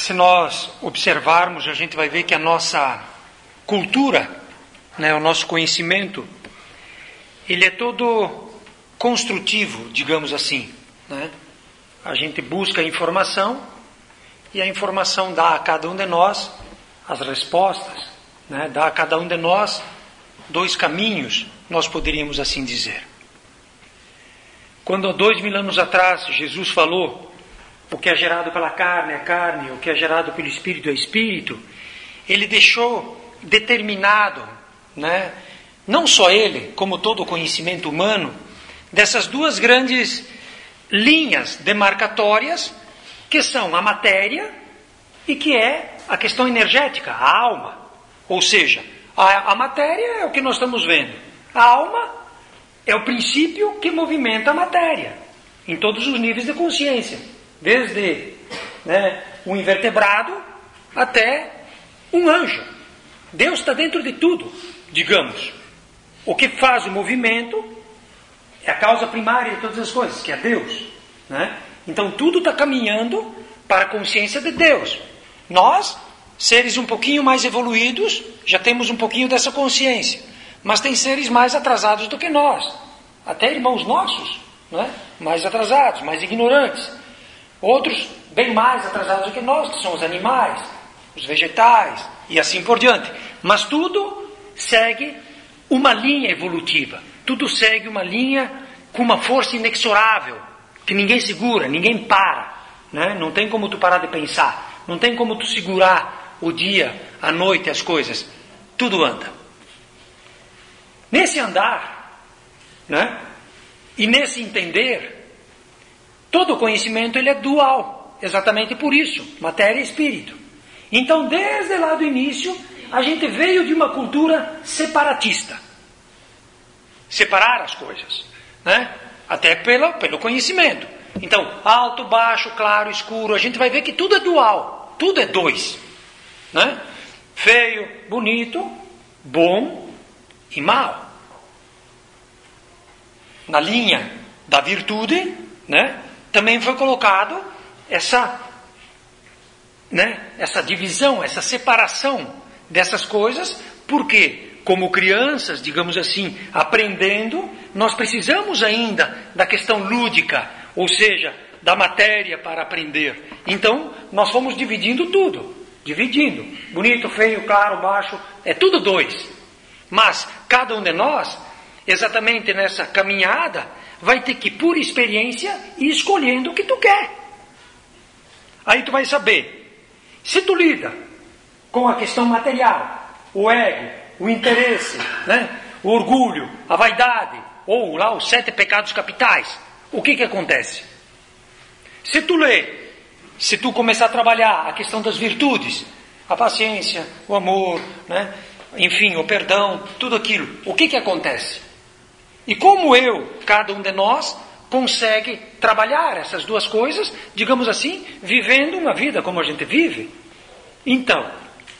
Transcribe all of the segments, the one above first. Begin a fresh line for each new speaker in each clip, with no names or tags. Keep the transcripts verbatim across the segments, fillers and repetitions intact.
se nós observarmos, a gente vai ver que a nossa cultura, né, o nosso conhecimento, ele é todo construtivo, digamos assim, né? A gente busca informação e a informação dá a cada um de nós as respostas, né? Dá a cada um de nós dois caminhos, nós poderíamos assim dizer. Quando dois mil anos atrás Jesus falou: o que é gerado pela carne é carne, o que é gerado pelo Espírito é Espírito, ele deixou determinado, né, não só ele, como todo o conhecimento humano, dessas duas grandes linhas demarcatórias, que são a matéria e que é a questão energética, a alma. Ou seja, a, a matéria é o que nós estamos vendo, a alma é o princípio que movimenta a matéria, em todos os níveis de consciência. Desde, né, um invertebrado até um anjo. Deus está dentro de tudo, digamos. O que faz o movimento é a causa primária de todas as coisas, que é Deus, né? Então tudo está caminhando para a consciência de Deus. Nós, seres um pouquinho mais evoluídos, já temos um pouquinho dessa consciência. Mas tem seres mais atrasados do que nós. Até irmãos nossos, né, mais atrasados, mais ignorantes. Outros bem mais atrasados do que nós, que são os animais, os vegetais e assim por diante. Mas tudo segue uma linha evolutiva. Tudo segue uma linha com uma força inexorável, que ninguém segura, ninguém para, né? Não tem como tu parar de pensar. Não tem como tu segurar o dia, a noite, as coisas. Tudo anda. Nesse andar, né, e nesse entender, todo o conhecimento ele é dual, exatamente por isso, matéria e espírito. Então, desde lá do início, a gente veio de uma cultura separatista. Separar as coisas, né? Até pela, pelo conhecimento. Então, alto, baixo, claro, escuro, a gente vai ver que tudo é dual, tudo é dois, né? Feio, bonito, bom e mal. Na linha da virtude, né, também foi colocado essa, né, essa divisão, essa separação dessas coisas, porque, como crianças, digamos assim, aprendendo, nós precisamos ainda da questão lúdica, ou seja, da matéria para aprender. Então, nós fomos dividindo tudo, dividindo, bonito, feio, claro, baixo, é tudo dois. Mas, cada um de nós, exatamente nessa caminhada, vai ter que, por experiência, ir escolhendo o que tu quer. Aí tu vai saber, se tu lida com a questão material, o ego, o interesse, né, o orgulho, a vaidade, ou lá os sete pecados capitais, o que que acontece? Se tu lê, se tu começar a trabalhar a questão das virtudes, a paciência, o amor, né, enfim, o perdão, tudo aquilo, o que que acontece? E como eu, cada um de nós, consegue trabalhar essas duas coisas, digamos assim, vivendo uma vida como a gente vive? Então,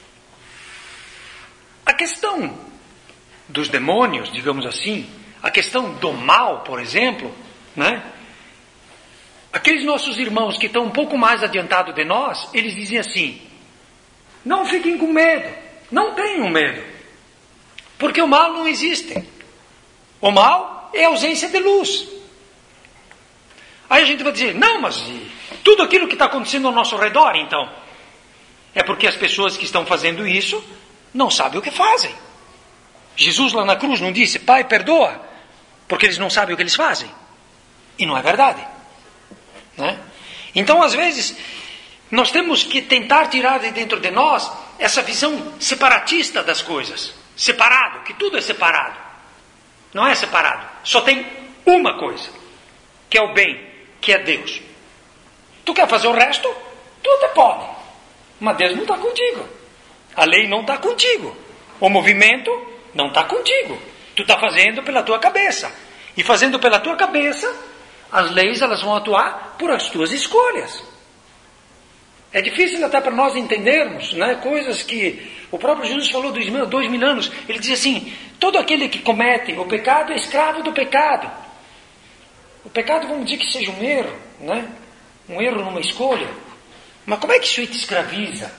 a questão dos demônios, digamos assim, a questão do mal, por exemplo, né? Aqueles nossos irmãos que estão um pouco mais adiantados de nós, eles dizem assim: não fiquem com medo, não tenham medo, porque o mal não existe. O mal é a ausência de luz. Aí a gente vai dizer: não, mas e tudo aquilo que está acontecendo ao nosso redor, então? É porque as pessoas que estão fazendo isso não sabem o que fazem. Jesus lá na cruz não disse: Pai, perdoa, porque eles não sabem o que eles fazem. E não é verdade, né? Então, às vezes, nós temos que tentar tirar de dentro de nós essa visão separatista das coisas. Separado, que tudo é separado. Não é separado. Só tem uma coisa, que é o bem, que é Deus. Tu quer fazer o resto? Tu até pode. Mas Deus não está contigo. A lei não está contigo. O movimento não está contigo. Tu está fazendo pela tua cabeça. E fazendo pela tua cabeça, as leis elas vão atuar por as tuas escolhas. É difícil até para nós entendermos, né, coisas que o próprio Jesus falou dois mil, dois mil anos. Ele diz assim: todo aquele que comete o pecado é escravo do pecado. O pecado, vamos dizer que seja um erro, né? Um erro numa escolha. Mas como é que isso aí te escraviza?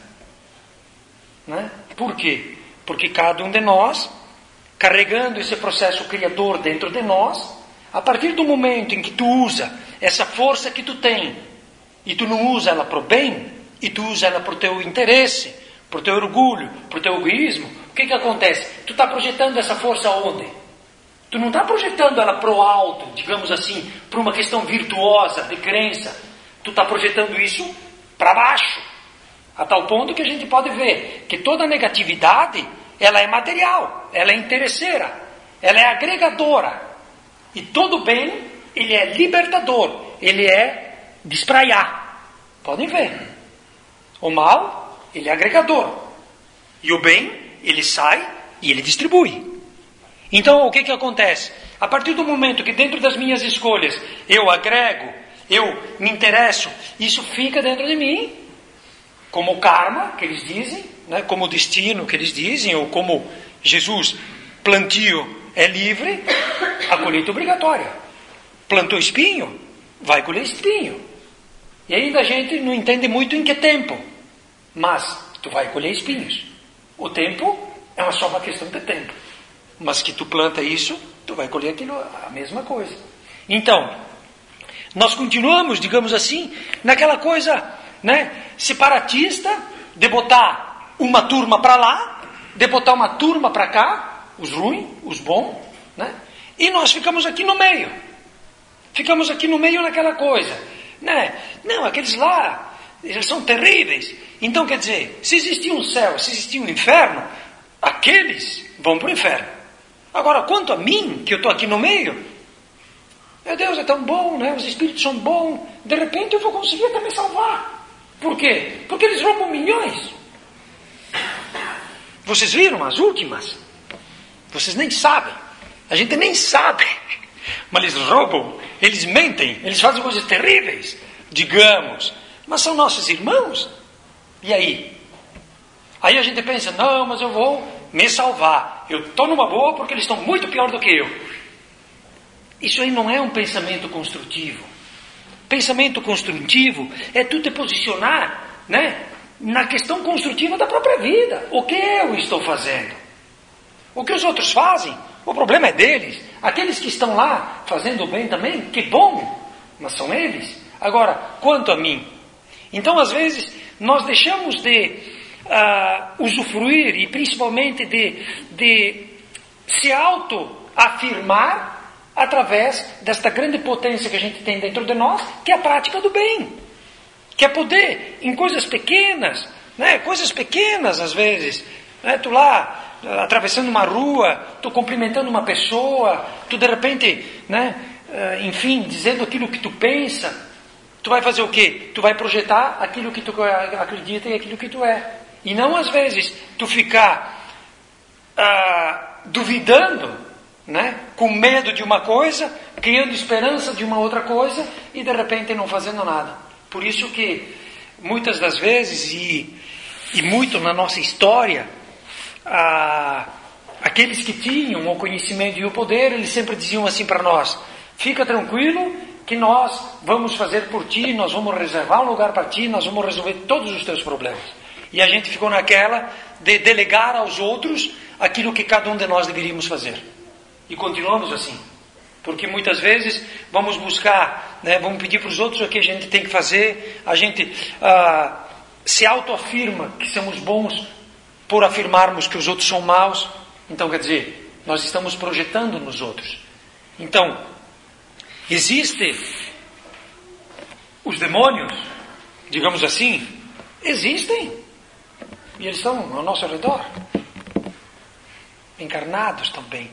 Né? Por quê? Porque cada um de nós, carregando esse processo criador dentro de nós, a partir do momento em que tu usa essa força que tu tem, e tu não usa ela para o bem, e tu usa ela para o teu interesse, para o teu orgulho, para o teu egoísmo, o que que acontece? Tu está projetando essa força aonde? Tu não está projetando ela para o alto, digamos assim, para uma questão virtuosa, de crença. Tu está projetando isso para baixo. A tal ponto que a gente pode ver que toda negatividade, ela é material, ela é interesseira, ela é agregadora. E todo bem, ele é libertador, ele é de espraiar. Podem ver. O mal, ele é agregador. E o bem, ele sai e ele distribui. Então, o que que acontece? A partir do momento que dentro das minhas escolhas eu agrego, eu me interesso, isso fica dentro de mim, como o karma, que eles dizem, né? Como o destino, que eles dizem, ou como Jesus, plantio é livre, a colheita é obrigatória. Plantou espinho, vai colher espinho. E ainda a gente não entende muito em que tempo, mas tu vai colher espinhos. O tempo é só uma questão de tempo. Mas que tu planta isso, tu vai colher aquilo, a mesma coisa. Então, nós continuamos, digamos assim, naquela coisa, né, separatista, de botar uma turma para lá, de botar uma turma para cá, os ruins, os bons, né? E nós ficamos aqui no meio. Ficamos aqui no meio naquela coisa, né? Não, aqueles lá, eles são terríveis. Então, quer dizer, se existia um céu, se existia um inferno, aqueles vão para o inferno. Agora, quanto a mim, que eu estou aqui no meio, meu Deus, é tão bom, né? Os espíritos são bons, de repente eu vou conseguir até me salvar. Por quê? Porque eles roubam milhões. Vocês viram as últimas? Vocês nem sabem. A gente nem sabe. Mas eles roubam, eles mentem, eles fazem coisas terríveis, digamos. Mas são nossos irmãos. E aí? Aí a gente pensa, não, mas eu vou me salvar. Eu estou numa boa porque eles estão muito pior do que eu. Isso aí não é um pensamento construtivo. Pensamento construtivo é tu te posicionar, né, na questão construtiva da própria vida. O que eu estou fazendo? O que os outros fazem? O problema é deles. Aqueles que estão lá fazendo o bem também, que bom, mas são eles. Agora, quanto a mim? Então, às vezes, nós deixamos de uh, usufruir e principalmente de, de se auto-afirmar através desta grande potência que a gente tem dentro de nós, que é a prática do bem. Que é poder, em coisas pequenas, né, coisas pequenas às vezes, né, tu lá, atravessando uma rua, tu cumprimentando uma pessoa, tu de repente, né, enfim, dizendo aquilo que tu pensa, tu vai fazer o quê? Tu vai projetar aquilo que tu acredita e aquilo que tu é. E não às vezes tu ficar ah, duvidando, né, com medo de uma coisa, criando esperança de uma outra coisa e de repente não fazendo nada. Por isso que muitas das vezes e, e muito na nossa história, ah, aqueles que tinham o conhecimento e o poder, eles sempre diziam assim para nós: fica tranquilo que nós vamos fazer por ti, nós vamos reservar um lugar para ti, nós vamos resolver todos os teus problemas. E a gente ficou naquela de delegar aos outros aquilo que cada um de nós deveríamos fazer. E continuamos assim. Porque muitas vezes vamos buscar, né, vamos pedir para os outros o que a gente tem que fazer, a gente ah, se autoafirma que somos bons por afirmarmos que os outros são maus. Então, quer dizer, nós estamos projetando nos outros. Então, existem os demônios, digamos assim, existem. E eles estão ao nosso redor. Encarnados também.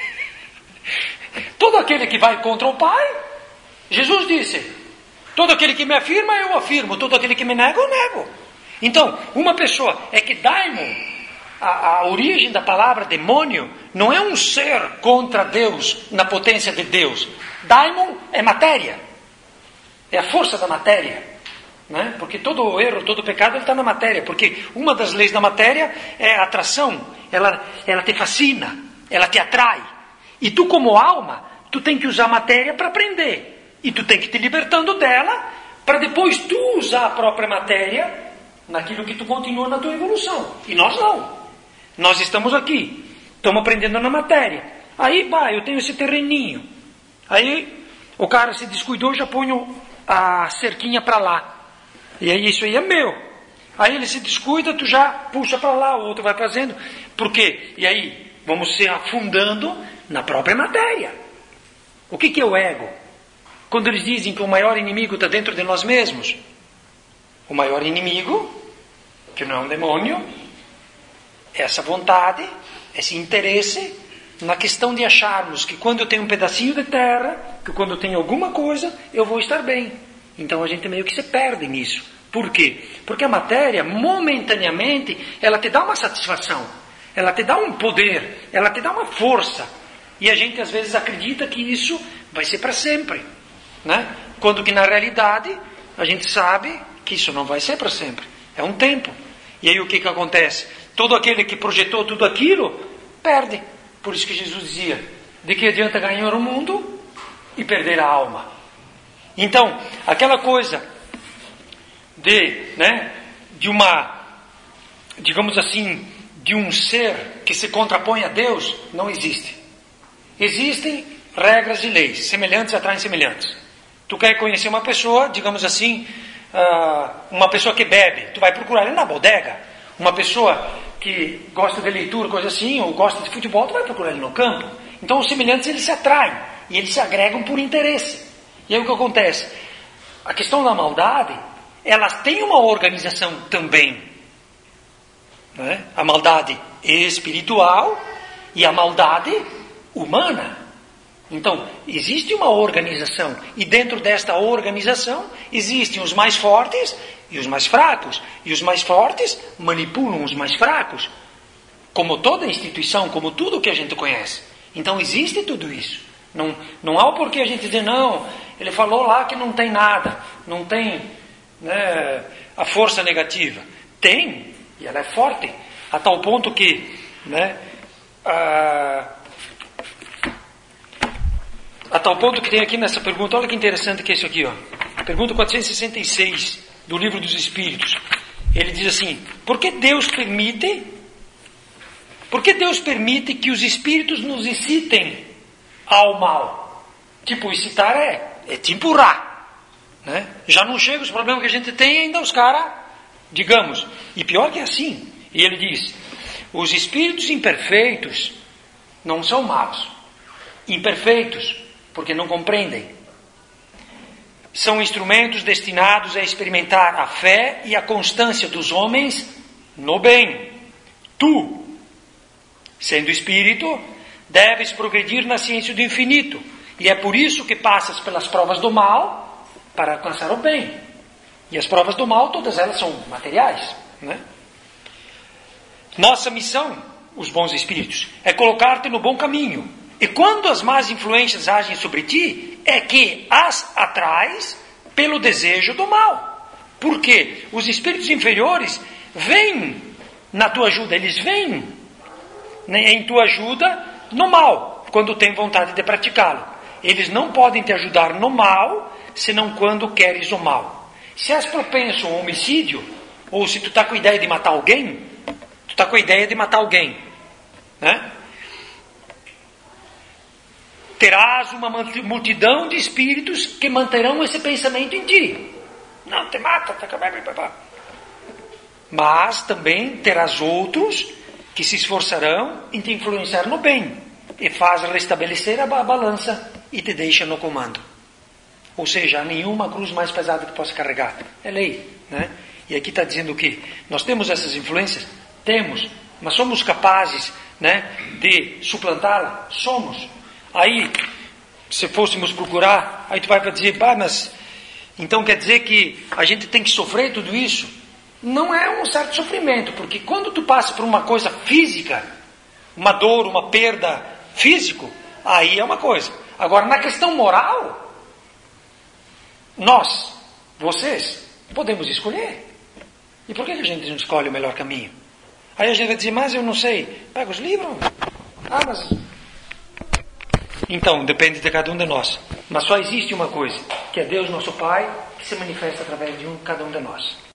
Todo aquele que vai contra o Pai, Jesus disse, todo aquele que me afirma, eu afirmo, todo aquele que me nega, eu nego. Então, uma pessoa, é que daimon, a, a origem da palavra demônio, não é um ser contra Deus, na potência de Deus. Daimon é matéria, é a força da matéria, né? Porque todo o erro, todo o pecado está na matéria, porque uma das leis da matéria é a atração, ela, ela te fascina, ela te atrai. E tu, como alma, tu tem que usar a matéria para aprender. E tu tem que te libertando dela para depois tu usar a própria matéria naquilo que tu continua na tua evolução. E nós não. Nós estamos aqui, estamos aprendendo na matéria. Aí, bah, eu tenho esse terreninho. Aí, o cara se descuidou, já põe a cerquinha para lá. E aí, isso aí é meu. Aí ele se descuida, tu já puxa para lá, o outro vai fazendo. Por quê? E aí, vamos se afundando na própria matéria. O que, que é o ego? Quando eles dizem que o maior inimigo está dentro de nós mesmos. O maior inimigo, que não é um demônio, é essa vontade, esse interesse na questão de acharmos que quando eu tenho um pedacinho de terra, que quando eu tenho alguma coisa, eu vou estar bem. Então a gente meio que se perde nisso. Por quê? Porque a matéria, momentaneamente, ela te dá uma satisfação, ela te dá um poder, ela te dá uma força. E a gente às vezes acredita que isso vai ser para sempre, né? Quando que na realidade a gente sabe que isso não vai ser para sempre. É um tempo. E aí o que que acontece? Todo aquele que projetou tudo aquilo, perde. Por isso que Jesus dizia, de que adianta ganhar o mundo e perder a alma? Então, aquela coisa de, né, de uma, digamos assim, de um ser que se contrapõe a Deus, não existe. Existem regras e leis, semelhantes atraem semelhantes. Tu quer conhecer uma pessoa, digamos assim, uh, uma pessoa que bebe, tu vai procurar ele na bodega. Uma pessoa que gosta de leitura, coisa assim, ou gosta de futebol, tu vai procurar ele no campo. Então os semelhantes, eles se atraem, e eles se agregam por interesse. E aí o que acontece? A questão da maldade, elas têm uma organização também. Né? A maldade espiritual e a maldade humana. Então, existe uma organização, e dentro desta organização existem os mais fortes e os mais fracos, e os mais fortes manipulam os mais fracos, como toda instituição, como tudo que a gente conhece. Então existe tudo isso. Não, não há o porquê a gente dizer, não, ele falou lá que não tem nada, não tem, né, a força negativa. Tem, e ela é forte, a tal ponto que, né, a, a tal ponto que tem aqui nessa pergunta, olha que interessante que é isso aqui, ó. Pergunta quatrocentos e sessenta e seis do Livro dos Espíritos. Ele diz assim, por que Deus permite, por que Deus permite que os espíritos nos incitem ao mal? Tipo, incitar é, é te empurrar, né? Já não chega os problemas que a gente tem, ainda os caras, digamos, e pior que é assim. E ele diz, os espíritos imperfeitos não são maus. Imperfeitos, porque não compreendem. São instrumentos destinados a experimentar a fé e a constância dos homens no bem. Tu, sendo espírito, deves progredir na ciência do infinito. E é por isso que passas pelas provas do mal para alcançar o bem. E as provas do mal, todas elas são materiais, né? Nossa missão, os bons espíritos, é colocar-te no bom caminho. E quando as más influências agem sobre ti, é que as atrais pelo desejo do mal. Porque os espíritos inferiores vêm na tua ajuda, eles vêm, né, em tua ajuda no mal, quando tem vontade de praticá-lo. Eles não podem te ajudar no mal, senão quando queres o mal. Se és propenso ao homicídio, ou se tu está com a ideia de matar alguém, tu está com a ideia de matar alguém, né? Terás uma multidão de espíritos que manterão esse pensamento em ti. Não, te mata, te acaba. Mas também terás outros que se esforçarão em te influenciar no bem e faz restabelecer a balança e te deixa no comando. Ou seja, há nenhuma cruz mais pesada que possa carregar. É lei, né? E aqui está dizendo o quê? Nós temos essas influências? Temos. Mas somos capazes, né, de suplantá-la? Somos. Aí, se fôssemos procurar, aí tu vai para dizer, pá, mas então quer dizer que a gente tem que sofrer tudo isso? Não é um certo sofrimento, porque quando tu passa por uma coisa física, uma dor, uma perda físico, aí é uma coisa. Agora, na questão moral, nós, vocês, podemos escolher. E por que a gente não escolhe o melhor caminho? Aí a gente vai dizer, mas eu não sei. Pega os livros. Ah, mas... Então, depende de cada um de nós. Mas só existe uma coisa, que é Deus nosso Pai, que se manifesta através de um, cada um de nós.